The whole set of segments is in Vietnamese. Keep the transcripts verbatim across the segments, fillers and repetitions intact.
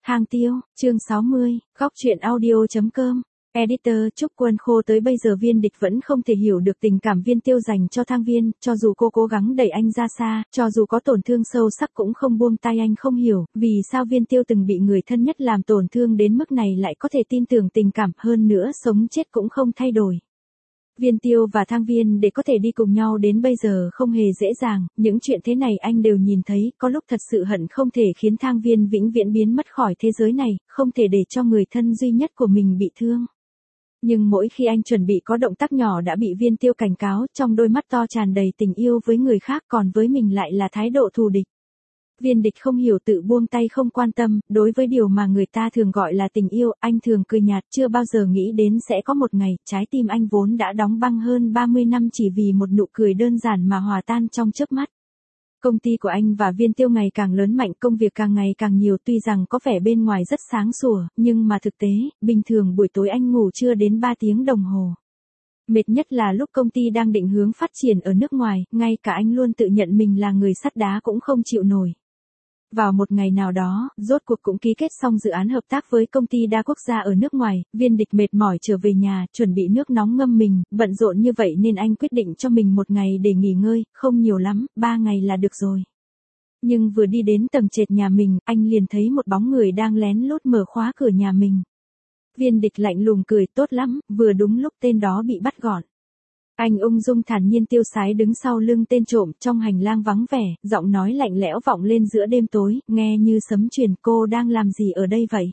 Thang Tiêu, chương sáu mươi, góc truyện audio.com. Editor Trúc Quân Khô tới bây giờ Viên Địch vẫn không thể hiểu được tình cảm Viên Tiêu dành cho Thang Viên, cho dù cô cố gắng đẩy anh ra xa, cho dù có tổn thương sâu sắc cũng không buông tay. Anh không hiểu, vì sao Viên Tiêu từng bị người thân nhất làm tổn thương đến mức này lại có thể tin tưởng tình cảm, hơn nữa sống chết cũng không thay đổi. Viên Tiêu và Thang Viên để có thể đi cùng nhau đến bây giờ không hề dễ dàng, những chuyện thế này anh đều nhìn thấy, có lúc thật sự hận không thể khiến Thang Viên vĩnh viễn biến mất khỏi thế giới này, không thể để cho người thân duy nhất của mình bị thương. Nhưng mỗi khi anh chuẩn bị có động tác nhỏ đã bị Viên Tiêu cảnh cáo, trong đôi mắt to tràn đầy tình yêu với người khác, còn với mình lại là thái độ thù địch. Viên Địch không hiểu tự buông tay không quan tâm, đối với điều mà người ta thường gọi là tình yêu, anh thường cười nhạt, chưa bao giờ nghĩ đến sẽ có một ngày, trái tim anh vốn đã đóng băng hơn ba mươi năm chỉ vì một nụ cười đơn giản mà hòa tan trong chớp mắt. Công ty của anh và Viên Tiêu ngày càng lớn mạnh, công việc càng ngày càng nhiều, tuy rằng có vẻ bên ngoài rất sáng sủa, nhưng mà thực tế, bình thường buổi tối anh ngủ chưa đến ba tiếng đồng hồ. Mệt nhất là lúc công ty đang định hướng phát triển ở nước ngoài, ngay cả anh luôn tự nhận mình là người sắt đá cũng không chịu nổi. Vào một ngày nào đó, rốt cuộc cũng ký kết xong dự án hợp tác với công ty đa quốc gia ở nước ngoài, Viên Địch mệt mỏi trở về nhà, chuẩn bị nước nóng ngâm mình, bận rộn như vậy nên anh quyết định cho mình một ngày để nghỉ ngơi, không nhiều lắm, ba ngày là được rồi. Nhưng vừa đi đến tầng trệt nhà mình, anh liền thấy một bóng người đang lén lút mở khóa cửa nhà mình. Viên Địch lạnh lùng cười, tốt lắm, vừa đúng lúc tên đó bị bắt gọn. Anh ung dung thản nhiên tiêu sái đứng sau lưng tên trộm, trong hành lang vắng vẻ, giọng nói lạnh lẽo vọng lên giữa đêm tối, nghe như sấm truyền, cô đang làm gì ở đây vậy?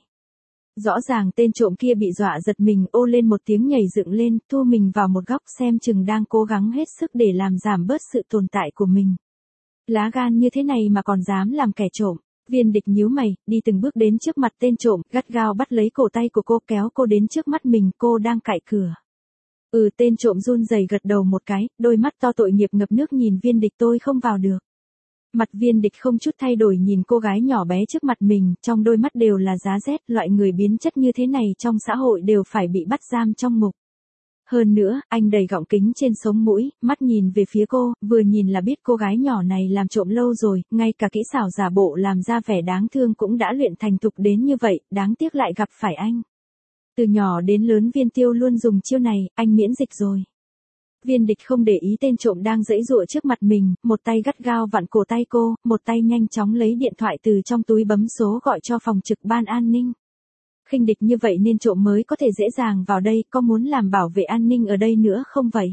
Rõ ràng tên trộm kia bị dọa giật mình, ô lên một tiếng nhảy dựng lên, thu mình vào một góc, xem chừng đang cố gắng hết sức để làm giảm bớt sự tồn tại của mình. Lá gan như thế này mà còn dám làm kẻ trộm. Viên Địch nhíu mày, đi từng bước đến trước mặt tên trộm, gắt gao bắt lấy cổ tay của cô, kéo cô đến trước mắt mình, cô đang cạy cửa. Ừ, tên trộm run rẩy gật đầu một cái, đôi mắt to tội nghiệp ngập nước nhìn Viên Địch, tôi không vào được. Mặt Viên Địch không chút thay đổi nhìn cô gái nhỏ bé trước mặt mình, trong đôi mắt đều là giá rét, loại người biến chất như thế này trong xã hội đều phải bị bắt giam trong ngục. Hơn nữa, anh đầy gọng kính trên sống mũi, mắt nhìn về phía cô, vừa nhìn là biết cô gái nhỏ này làm trộm lâu rồi, ngay cả kỹ xảo giả bộ làm ra vẻ đáng thương cũng đã luyện thành thục đến như vậy, đáng tiếc lại gặp phải anh. Từ nhỏ đến lớn Viên Tiêu luôn dùng chiêu này, anh miễn dịch rồi. Viên Địch không để ý tên trộm đang giãy giụa trước mặt mình, một tay gắt gao vặn cổ tay cô, một tay nhanh chóng lấy điện thoại từ trong túi bấm số gọi cho phòng trực ban an ninh. Khinh địch như vậy nên trộm mới có thể dễ dàng vào đây, có muốn làm bảo vệ an ninh ở đây nữa không vậy?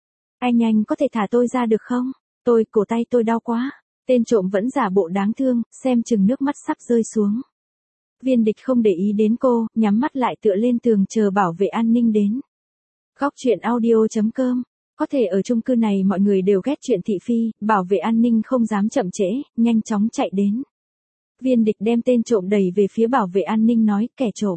Anh anh có thể thả tôi ra được không? Tôi, cổ tay tôi đau quá. Tên trộm vẫn giả bộ đáng thương, xem chừng nước mắt sắp rơi xuống. Viên Địch không để ý đến cô, nhắm mắt lại tựa lên tường chờ bảo vệ an ninh đến. Góc truyện audio.com. Có thể ở chung cư này mọi người đều ghét chuyện thị phi, bảo vệ an ninh không dám chậm trễ, nhanh chóng chạy đến. Viên Địch đem tên trộm đẩy về phía bảo vệ an ninh nói, kẻ trộm.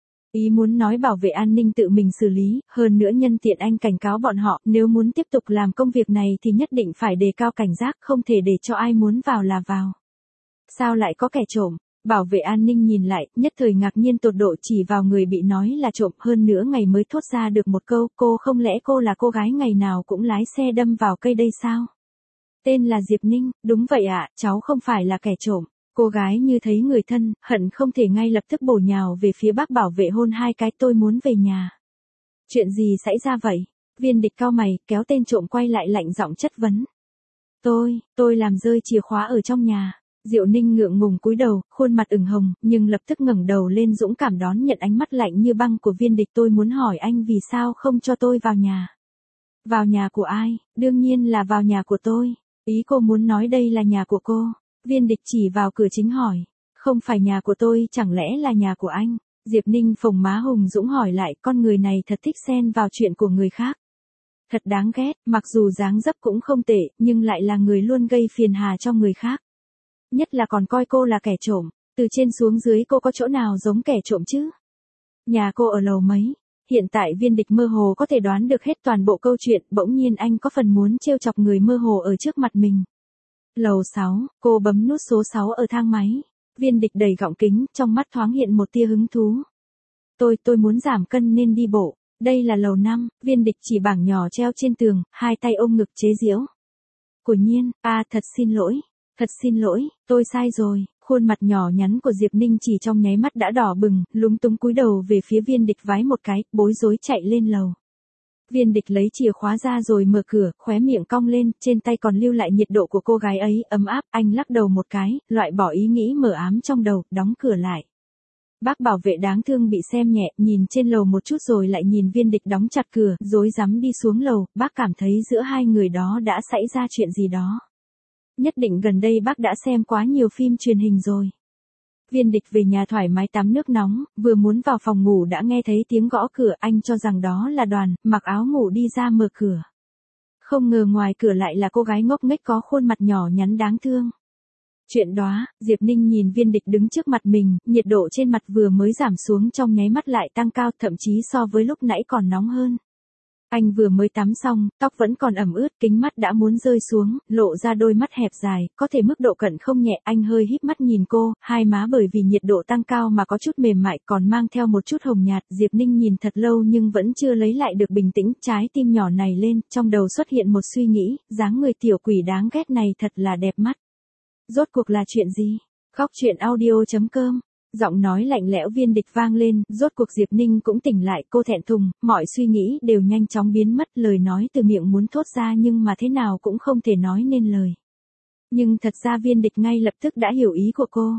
Ý muốn nói bảo vệ an ninh tự mình xử lý, hơn nữa nhân tiện anh cảnh cáo bọn họ, nếu muốn tiếp tục làm công việc này thì nhất định phải đề cao cảnh giác, không thể để cho ai muốn vào là vào. Sao lại có kẻ trộm? Bảo vệ an ninh nhìn lại, nhất thời ngạc nhiên tột độ, chỉ vào người bị nói là trộm, hơn nữa ngày mới thốt ra được một câu, cô không lẽ cô là cô gái ngày nào cũng lái xe đâm vào cây đây sao? Tên là Diệp Ninh, đúng vậy ạ, cháu không phải là kẻ trộm. Cô gái như thấy người thân, hận không thể ngay lập tức bổ nhào về phía bác bảo vệ hôn hai cái, tôi muốn về nhà. Chuyện gì xảy ra vậy? Viên Địch cau mày, kéo tên trộm quay lại lạnh giọng chất vấn. Tôi, tôi làm rơi chìa khóa ở trong nhà. Diệu Ninh ngượng ngùng cúi đầu, khuôn mặt ửng hồng, nhưng lập tức ngẩng đầu lên dũng cảm đón nhận ánh mắt lạnh như băng của Viên Địch, tôi muốn hỏi anh vì sao không cho tôi vào nhà. Vào nhà của ai? Đương nhiên là vào nhà của tôi. Ý cô muốn nói đây là nhà của cô. Viên Địch chỉ vào cửa chính hỏi, không phải nhà của tôi, chẳng lẽ là nhà của anh? Diệp Ninh phồng má hùng dũng hỏi lại, con người này thật thích xen vào chuyện của người khác. Thật đáng ghét, mặc dù dáng dấp cũng không tệ, nhưng lại là người luôn gây phiền hà cho người khác. Nhất là còn coi cô là kẻ trộm, từ trên xuống dưới cô có chỗ nào giống kẻ trộm chứ? Nhà cô ở lầu mấy? Hiện tại Viên Địch mơ hồ có thể đoán được hết toàn bộ câu chuyện, bỗng nhiên anh có phần muốn trêu chọc người mơ hồ ở trước mặt mình. Lầu sáu, cô bấm nút số sáu ở thang máy. Viên Địch đầy gọng kính, trong mắt thoáng hiện một tia hứng thú. Tôi, tôi muốn giảm cân nên đi bộ. Đây là lầu năm, Viên Địch chỉ bảng nhỏ treo trên tường, hai tay ôm ngực chế giễu. Của Nhiên, à thật xin lỗi, thật xin lỗi, tôi sai rồi. Khuôn mặt nhỏ nhắn của Diệp Ninh chỉ trong nháy mắt đã đỏ bừng, lúng túng cúi đầu về phía Viên Địch vái một cái, bối rối chạy lên lầu. Viên Địch lấy chìa khóa ra rồi mở cửa, khóe miệng cong lên, trên tay còn lưu lại nhiệt độ của cô gái ấy, ấm áp, anh lắc đầu một cái, loại bỏ ý nghĩ mờ ám trong đầu, đóng cửa lại. Bác bảo vệ đáng thương bị xem nhẹ, nhìn trên lầu một chút rồi lại nhìn Viên Địch đóng chặt cửa, rối rắm đi xuống lầu, bác cảm thấy giữa hai người đó đã xảy ra chuyện gì đó. Nhất định gần đây bác đã xem quá nhiều phim truyền hình rồi. Viên Địch về nhà thoải mái tắm nước nóng, vừa muốn vào phòng ngủ đã nghe thấy tiếng gõ cửa, anh cho rằng đó là Đoàn, mặc áo ngủ đi ra mở cửa. Không ngờ ngoài cửa lại là cô gái ngốc nghếch có khuôn mặt nhỏ nhắn đáng thương. Chuyện đó, Diệp Ninh nhìn Viên Địch đứng trước mặt mình, nhiệt độ trên mặt vừa mới giảm xuống trong nháy mắt lại tăng cao, thậm chí so với lúc nãy còn nóng hơn. Anh vừa mới tắm xong, tóc vẫn còn ẩm ướt, kính mắt đã muốn rơi xuống, lộ ra đôi mắt hẹp dài, có thể mức độ cận không nhẹ, anh hơi híp mắt nhìn cô, hai má bởi vì nhiệt độ tăng cao mà có chút mềm mại, còn mang theo một chút hồng nhạt, Diệp Ninh nhìn thật lâu nhưng vẫn chưa lấy lại được bình tĩnh, trái tim nhỏ này lên, trong đầu xuất hiện một suy nghĩ, dáng người tiểu quỷ đáng ghét này thật là đẹp mắt. Rốt cuộc là chuyện gì? Khóc chuyện audio chấm com. Giọng nói lạnh lẽo Viên Địch vang lên, rốt cuộc Diệp Ninh cũng tỉnh lại, cô thẹn thùng, mọi suy nghĩ đều nhanh chóng biến mất, lời nói từ miệng muốn thốt ra nhưng mà thế nào cũng không thể nói nên lời. Nhưng thật ra Viên Địch ngay lập tức đã hiểu ý của cô.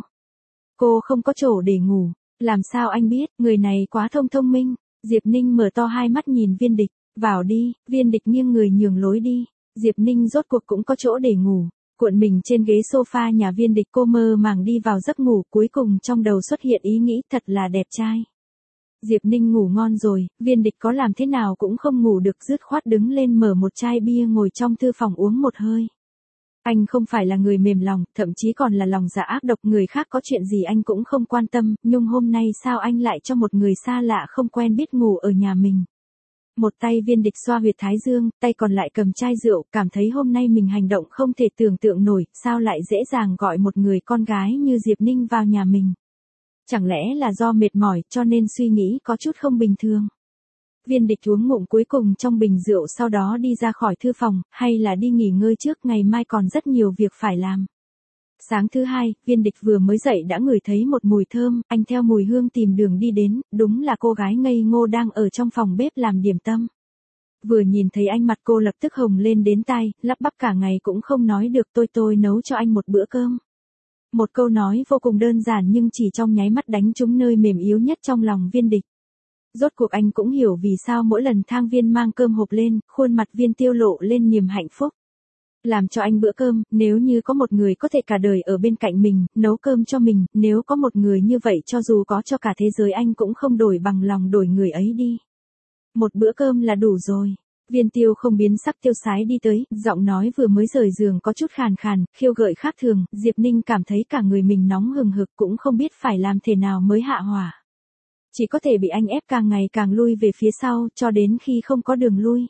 Cô không có chỗ để ngủ, làm sao anh biết, người này quá thông thông minh. Diệp Ninh mở to hai mắt nhìn Viên Địch, vào đi, Viên Địch nghiêng người nhường lối đi. Diệp Ninh rốt cuộc cũng có chỗ để ngủ. Cuộn mình trên ghế sofa nhà Viên Địch, cô mơ màng đi vào giấc ngủ, cuối cùng trong đầu xuất hiện ý nghĩ thật là đẹp trai. Diệp Ninh ngủ ngon rồi, Viên Địch có làm thế nào cũng không ngủ được, dứt khoát đứng lên mở một chai bia ngồi trong thư phòng uống một hơi. Anh không phải là người mềm lòng, thậm chí còn là lòng dạ ác độc, người khác có chuyện gì anh cũng không quan tâm, nhưng hôm nay sao anh lại cho một người xa lạ không quen biết ngủ ở nhà mình. Một tay Viên Địch xoa huyệt thái dương, tay còn lại cầm chai rượu, cảm thấy hôm nay mình hành động không thể tưởng tượng nổi, sao lại dễ dàng gọi một người con gái như Diệp Ninh vào nhà mình. Chẳng lẽ là do mệt mỏi cho nên suy nghĩ có chút không bình thường. Viên Địch uống ngụm cuối cùng trong bình rượu sau đó đi ra khỏi thư phòng, hay là đi nghỉ ngơi trước, ngày mai còn rất nhiều việc phải làm. Sáng thứ hai, Viên Địch vừa mới dậy đã ngửi thấy một mùi thơm, anh theo mùi hương tìm đường đi đến, đúng là cô gái ngây ngô đang ở trong phòng bếp làm điểm tâm. Vừa nhìn thấy anh mặt cô lập tức hồng lên đến tai, lắp bắp cả ngày cũng không nói được, tôi tôi nấu cho anh một bữa cơm. Một câu nói vô cùng đơn giản nhưng chỉ trong nháy mắt đánh trúng nơi mềm yếu nhất trong lòng Viên Địch. Rốt cuộc anh cũng hiểu vì sao mỗi lần Thang Viên mang cơm hộp lên, khuôn mặt Viên Tiêu lộ lên niềm hạnh phúc. Làm cho anh bữa cơm, nếu như có một người có thể cả đời ở bên cạnh mình, nấu cơm cho mình, nếu có một người như vậy cho dù có cho cả thế giới anh cũng không đổi bằng lòng đổi người ấy đi. Một bữa cơm là đủ rồi. Viên Tiêu không biến sắc tiêu sái đi tới, giọng nói vừa mới rời giường có chút khàn khàn, khiêu gợi khác thường, Diệp Ninh cảm thấy cả người mình nóng hừng hực cũng không biết phải làm thế nào mới hạ hỏa. Chỉ có thể bị anh ép càng ngày càng lui về phía sau, cho đến khi không có đường lui.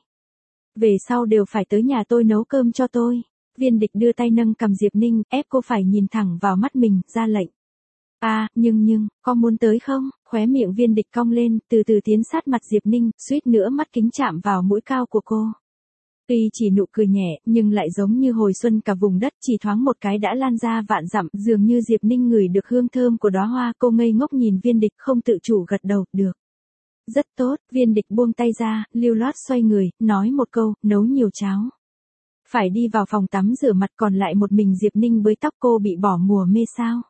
Về sau đều phải tới nhà tôi nấu cơm cho tôi. Viên Địch đưa tay nâng cầm Diệp Ninh, ép cô phải nhìn thẳng vào mắt mình, ra lệnh. À, nhưng nhưng, có muốn tới không? Khóe miệng Viên Địch cong lên, từ từ tiến sát mặt Diệp Ninh, suýt nữa mắt kính chạm vào mũi cao của cô. Tuy chỉ nụ cười nhẹ, nhưng lại giống như hồi xuân cả vùng đất, chỉ thoáng một cái đã lan ra vạn dặm, dường như Diệp Ninh ngửi được hương thơm của đóa hoa, cô ngây ngốc nhìn Viên Địch không tự chủ gật đầu, được. Rất tốt, Viên Địch buông tay ra, lưu loát xoay người, nói một câu, nấu nhiều cháo. Phải đi vào phòng tắm rửa mặt, còn lại một mình Diệp Ninh bới tóc, cô bị bỏ mùa mê sao?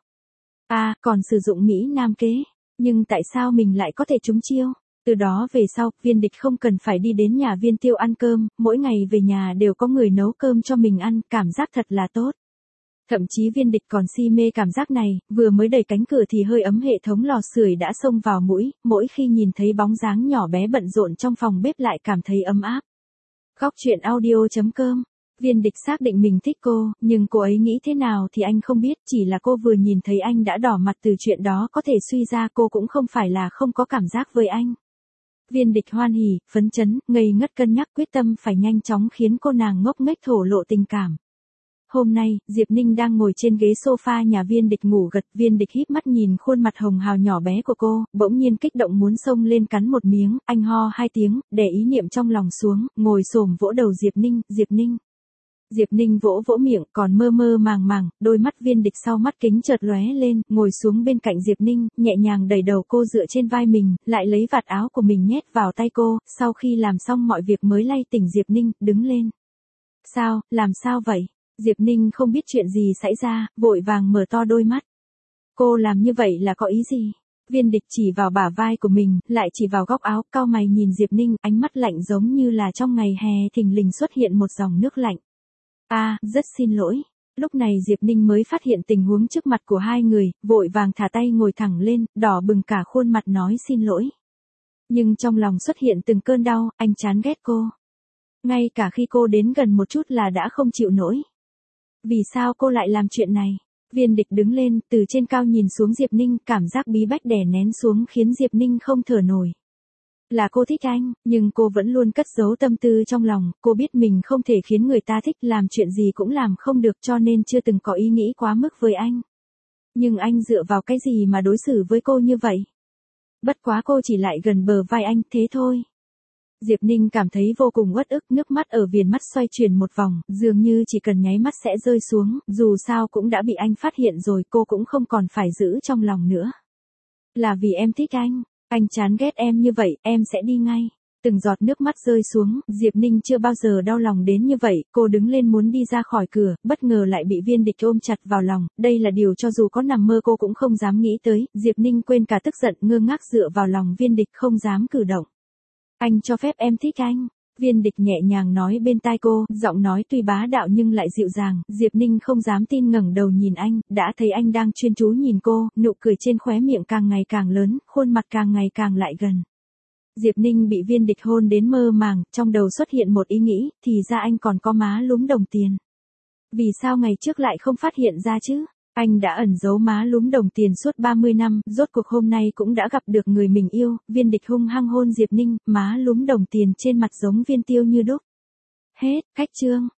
À, còn sử dụng Mỹ Nam kế, nhưng tại sao mình lại có thể trúng chiêu? Từ đó về sau, Viên Địch không cần phải đi đến nhà Viên Tiêu ăn cơm, mỗi ngày về nhà đều có người nấu cơm cho mình ăn, cảm giác thật là tốt. Thậm chí Viên Địch còn si mê cảm giác này, vừa mới đẩy cánh cửa thì hơi ấm hệ thống lò sưởi đã xông vào mũi, mỗi khi nhìn thấy bóng dáng nhỏ bé bận rộn trong phòng bếp lại cảm thấy ấm áp. Khóc chuyện audio chấm com. Viên Địch xác định mình thích cô, nhưng cô ấy nghĩ thế nào thì anh không biết, chỉ là cô vừa nhìn thấy anh đã đỏ mặt, từ chuyện đó có thể suy ra cô cũng không phải là không có cảm giác với anh. Viên Địch hoan hỉ, phấn chấn, ngây ngất cân nhắc quyết tâm phải nhanh chóng khiến cô nàng ngốc nghếch thổ lộ tình cảm. Hôm nay, Diệp Ninh đang ngồi trên ghế sofa nhà Viên Địch ngủ gật, Viên Địch híp mắt nhìn khuôn mặt hồng hào nhỏ bé của cô, bỗng nhiên kích động muốn xông lên cắn một miếng, anh ho hai tiếng, để ý niệm trong lòng xuống, ngồi xổm vỗ đầu Diệp Ninh, Diệp Ninh. Diệp Ninh vỗ vỗ miệng, còn mơ mơ màng màng, đôi mắt Viên Địch sau mắt kính chợt lóe lên, ngồi xuống bên cạnh Diệp Ninh, nhẹ nhàng đẩy đầu cô dựa trên vai mình, lại lấy vạt áo của mình nhét vào tay cô, sau khi làm xong mọi việc mới lay tỉnh Diệp Ninh, đứng lên. Sao, làm sao vậy? Diệp Ninh không biết chuyện gì xảy ra, vội vàng mở to đôi mắt. Cô làm như vậy là có ý gì? Viên Địch chỉ vào bả vai của mình, lại chỉ vào góc áo, cau mày nhìn Diệp Ninh, ánh mắt lạnh giống như là trong ngày hè thình lình xuất hiện một dòng nước lạnh. A, à, rất xin lỗi. Lúc này Diệp Ninh mới phát hiện tình huống trước mặt của hai người, vội vàng thả tay ngồi thẳng lên, đỏ bừng cả khuôn mặt nói xin lỗi. Nhưng trong lòng xuất hiện từng cơn đau, anh chán ghét cô. Ngay cả khi cô đến gần một chút là đã không chịu nổi. Vì sao cô lại làm chuyện này? Viên Địch đứng lên, từ trên cao nhìn xuống Diệp Ninh, cảm giác bí bách đè nén xuống khiến Diệp Ninh không thở nổi. Là cô thích anh, nhưng cô vẫn luôn cất giấu tâm tư trong lòng, cô biết mình không thể khiến người ta thích, làm chuyện gì cũng làm không được cho nên chưa từng có ý nghĩ quá mức với anh. Nhưng anh dựa vào cái gì mà đối xử với cô như vậy? Bất quá cô chỉ lại gần bờ vai anh, thế thôi. Diệp Ninh cảm thấy vô cùng uất ức, nước mắt ở viền mắt xoay chuyển một vòng, dường như chỉ cần nháy mắt sẽ rơi xuống, dù sao cũng đã bị anh phát hiện rồi, cô cũng không còn phải giữ trong lòng nữa. Là vì em thích anh, anh chán ghét em như vậy, em sẽ đi ngay. Từng giọt nước mắt rơi xuống, Diệp Ninh chưa bao giờ đau lòng đến như vậy, cô đứng lên muốn đi ra khỏi cửa, bất ngờ lại bị Viên Địch ôm chặt vào lòng, đây là điều cho dù có nằm mơ cô cũng không dám nghĩ tới, Diệp Ninh quên cả tức giận, ngơ ngác dựa vào lòng Viên Địch không dám cử động. Anh cho phép em thích anh. Viên Địch nhẹ nhàng nói bên tai cô, giọng nói tuy bá đạo nhưng lại dịu dàng, Diệp Ninh không dám tin ngẩng đầu nhìn anh, đã thấy anh đang chuyên chú nhìn cô, nụ cười trên khóe miệng càng ngày càng lớn, khuôn mặt càng ngày càng lại gần. Diệp Ninh bị Viên Địch hôn đến mơ màng, trong đầu xuất hiện một ý nghĩ, thì ra anh còn có má lúm đồng tiền. Vì sao ngày trước lại không phát hiện ra chứ? Anh đã ẩn giấu má lúm đồng tiền suốt ba mươi năm, rốt cuộc hôm nay cũng đã gặp được người mình yêu, Viên Địch hung hăng hôn Diệp Ninh, má lúm đồng tiền trên mặt giống viên tiêu như đúc. Hết, cách chương.